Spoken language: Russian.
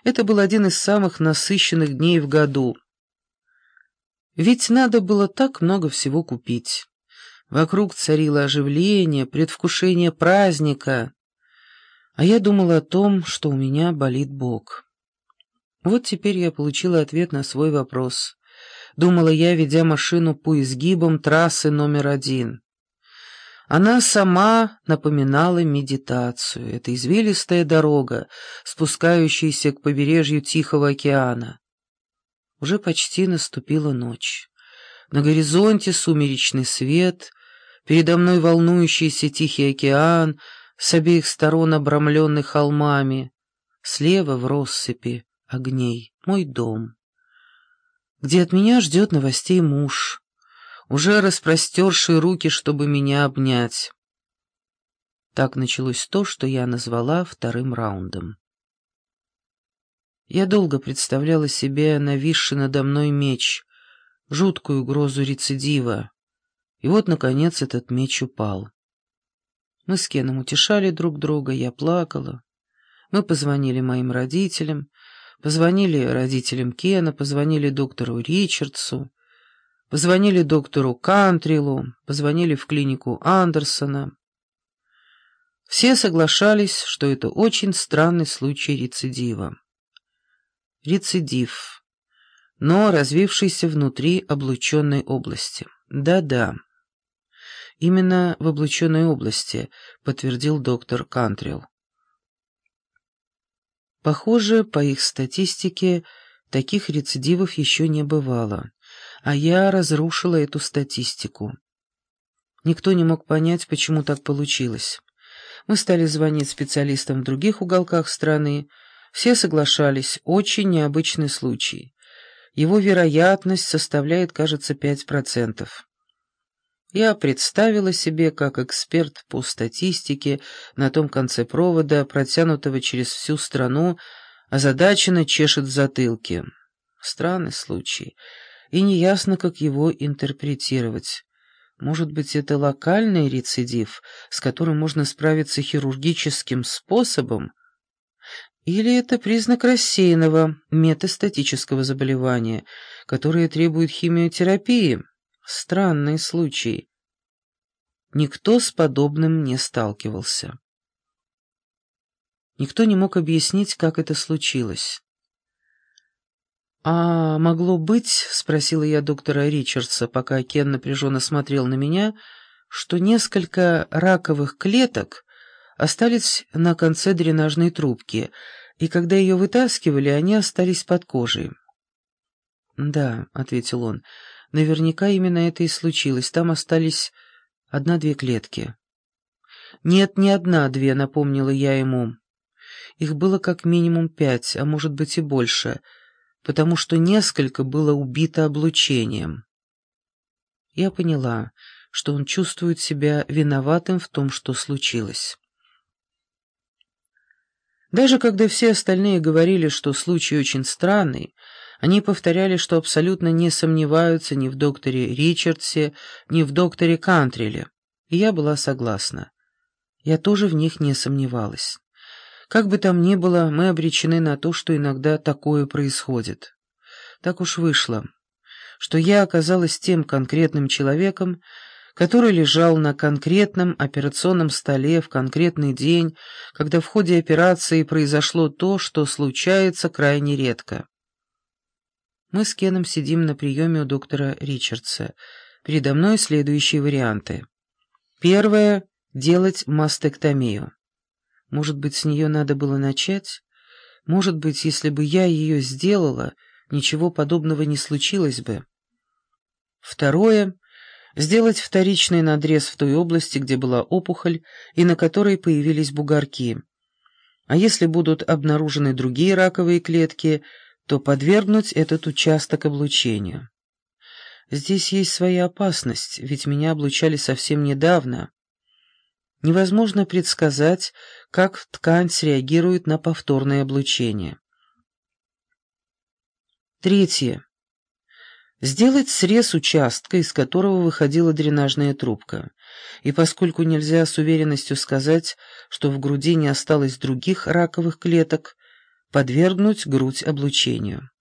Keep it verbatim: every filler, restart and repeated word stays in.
Это был один из самых насыщенных дней в году. Ведь надо было так много всего купить. Вокруг царило оживление, предвкушение праздника. А я думала о том, что у меня болит бок. Вот теперь я получила ответ на свой вопрос. Думала я, ведя машину по изгибам трассы номер один. Она сама напоминала медитацию. Это извилистая дорога, спускающаяся к побережью Тихого океана. Уже почти наступила ночь. На горизонте сумеречный свет, передо мной волнующийся Тихий океан, с обеих сторон обрамленный холмами, слева в россыпи огней мой дом, где от меня ждет новостей муж, уже распростерший руки, чтобы меня обнять. Так началось то, что я назвала вторым раундом. Я долго представляла себе нависший надо мной меч, жуткую угрозу рецидива, и вот, наконец, этот меч упал. Мы с Кеном утешали друг друга, я плакала. Мы позвонили моим родителям, позвонили родителям Кена, позвонили доктору Ричардсу, позвонили доктору Кантрилу, позвонили в клинику Андерсона. Все соглашались, что это очень странный случай рецидива. Рецидив, но развившийся внутри облученной области. Да-да, именно в облученной области, подтвердил доктор Кантрилл. Похоже, по их статистике, таких рецидивов еще не бывало, а я разрушила эту статистику. Никто не мог понять, почему так получилось. Мы стали звонить специалистам в других уголках страны, все соглашались, очень необычный случай. Его вероятность составляет, кажется, пять процентов. Я представила себе, как эксперт по статистике на том конце провода, протянутого через всю страну, озадаченно чешет в затылке. Странный случай, и неясно, как его интерпретировать. Может быть, это локальный рецидив, с которым можно справиться хирургическим способом? Или это признак рассеянного метастатического заболевания, которое требует химиотерапии? Странный случай. Никто с подобным не сталкивался. Никто не мог объяснить, как это случилось. «А могло быть, — спросила я доктора Ричардса, пока Кен напряженно смотрел на меня, — что несколько раковых клеток остались на конце дренажной трубки, и когда ее вытаскивали, они остались под кожей?» «Да, — ответил он, — наверняка именно это и случилось. Там остались одна-две клетки». «Нет, не одна-две», — напомнила я ему. «Их было как минимум пять, а может быть и больше, потому что несколько было убито облучением». Я поняла, что он чувствует себя виноватым в том, что случилось. Даже когда все остальные говорили, что случай очень странный, они повторяли, что абсолютно не сомневаются ни в докторе Ричардсе, ни в докторе Кантрилле, и я была согласна. Я тоже в них не сомневалась. Как бы там ни было, мы обречены на то, что иногда такое происходит. Так уж вышло, что я оказалась тем конкретным человеком, который лежал на конкретном операционном столе в конкретный день, когда в ходе операции произошло то, что случается крайне редко. Мы с Кеном сидим на приеме у доктора Ричардса. Передо мной следующие варианты. Первое — делать мастектомию. Может быть, с нее надо было начать? Может быть, если бы я ее сделала, ничего подобного не случилось бы. Второе — сделать вторичный надрез в той области, где была опухоль и на которой появились бугорки. А если будут обнаружены другие раковые клетки, то подвергнуть этот участок облучению. Здесь есть своя опасность, ведь меня облучали совсем недавно. Невозможно предсказать, как ткань среагирует на повторное облучение. Третье. Сделать срез участка, из которого выходила дренажная трубка. И поскольку нельзя с уверенностью сказать, что в груди не осталось других раковых клеток, подвергнуть грудь облучению.